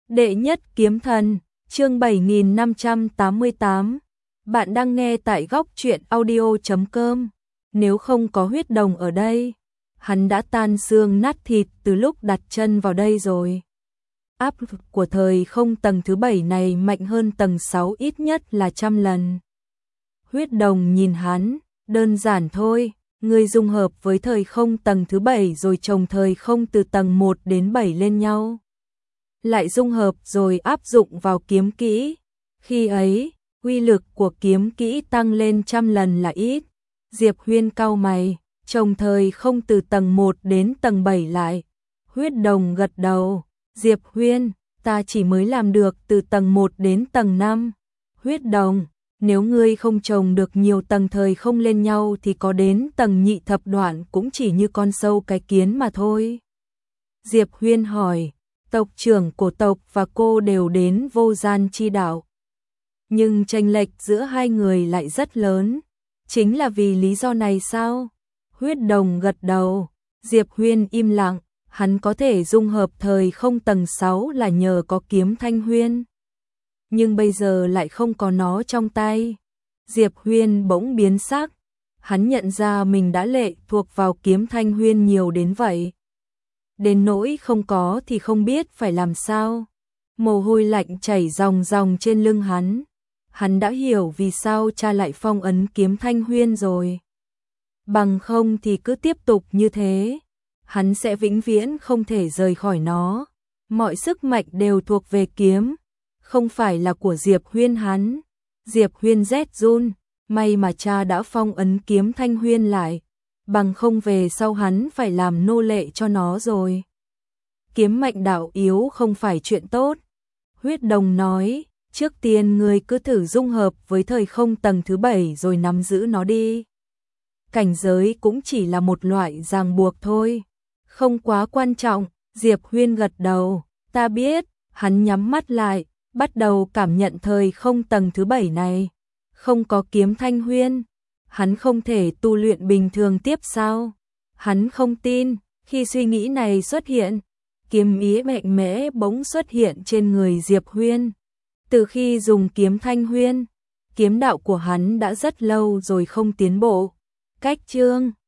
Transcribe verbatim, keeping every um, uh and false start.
Đệ nhất kiếm thần, chương bảy nghìn năm trăm tám mươi tám. Bạn đang nghe tại góc truyện audio chấm com. Nếu không có huyết đồng ở đây, hắn đã tan xương nát thịt từ lúc đặt chân vào đây rồi. Áp lực của thời không tầng thứ bảy này mạnh hơn tầng sáu ít nhất là trăm lần. Huyết đồng nhìn hắn, đơn giản thôi, người dung hợp với thời không tầng thứ bảy rồi trồng thời không từ tầng một đến bảy lên nhau. Lại dung hợp rồi áp dụng vào kiếm kỹ. Khi ấy, uy lực của kiếm kỹ tăng lên trăm lần là ít. Diệp Huyên cau mày, trồng thời không từ tầng một đến tầng bảy lại. Huyết đồng gật đầu, Diệp Huyên, ta chỉ mới làm được từ tầng một đến tầng năm. Huyết đồng, nếu ngươi không trồng được nhiều tầng thời không lên nhau thì có đến tầng nhị thập đoạn cũng chỉ như con sâu cái kiến mà thôi. Diệp Huyên hỏi, tộc trưởng của tộc và cô đều đến vô gian chi đạo. Nhưng chênh lệch giữa hai người lại rất lớn. Chính là vì lý do này sao? Huyết đồng gật đầu. Diệp Huyên im lặng. Hắn có thể dung hợp thời không tầng sáu là nhờ có kiếm Thanh Huyên. Nhưng bây giờ lại không có nó trong tay. Diệp Huyên bỗng biến sắc. Hắn nhận ra mình đã lệ thuộc vào kiếm Thanh Huyên nhiều đến vậy. Đến nỗi không có thì không biết phải làm sao. Mồ hôi lạnh chảy ròng ròng trên lưng hắn. Hắn đã hiểu vì sao cha lại phong ấn kiếm Thanh Huyên rồi. Bằng không thì cứ tiếp tục như thế, hắn sẽ vĩnh viễn không thể rời khỏi nó. Mọi sức mạnh đều thuộc về kiếm, không phải là của Diệp Huyên hắn. Diệp Huyên rét run, may mà cha đã phong ấn kiếm Thanh Huyên lại. Bằng không về sau hắn phải làm nô lệ cho nó rồi. Kiếm mệnh đạo yếu không phải chuyện tốt. Huyết đồng nói, trước tiên ngươi cứ thử dung hợp với thời không tầng thứ bảy rồi nắm giữ nó đi. Cảnh giới cũng chỉ là một loại ràng buộc thôi. Không quá quan trọng, Diệp Huyên gật đầu, ta biết, hắn nhắm mắt lại, bắt đầu cảm nhận thời không tầng thứ bảy này. Không có kiếm Thanh Huyên, hắn không thể tu luyện bình thường tiếp sao? Hắn không tin. Khi suy nghĩ này xuất hiện, kiếm ý mạnh mẽ bỗng xuất hiện trên người Diệp Huyên. Từ khi dùng kiếm Thanh Huyên, kiếm đạo của hắn đã rất lâu rồi không tiến bộ. Cách chương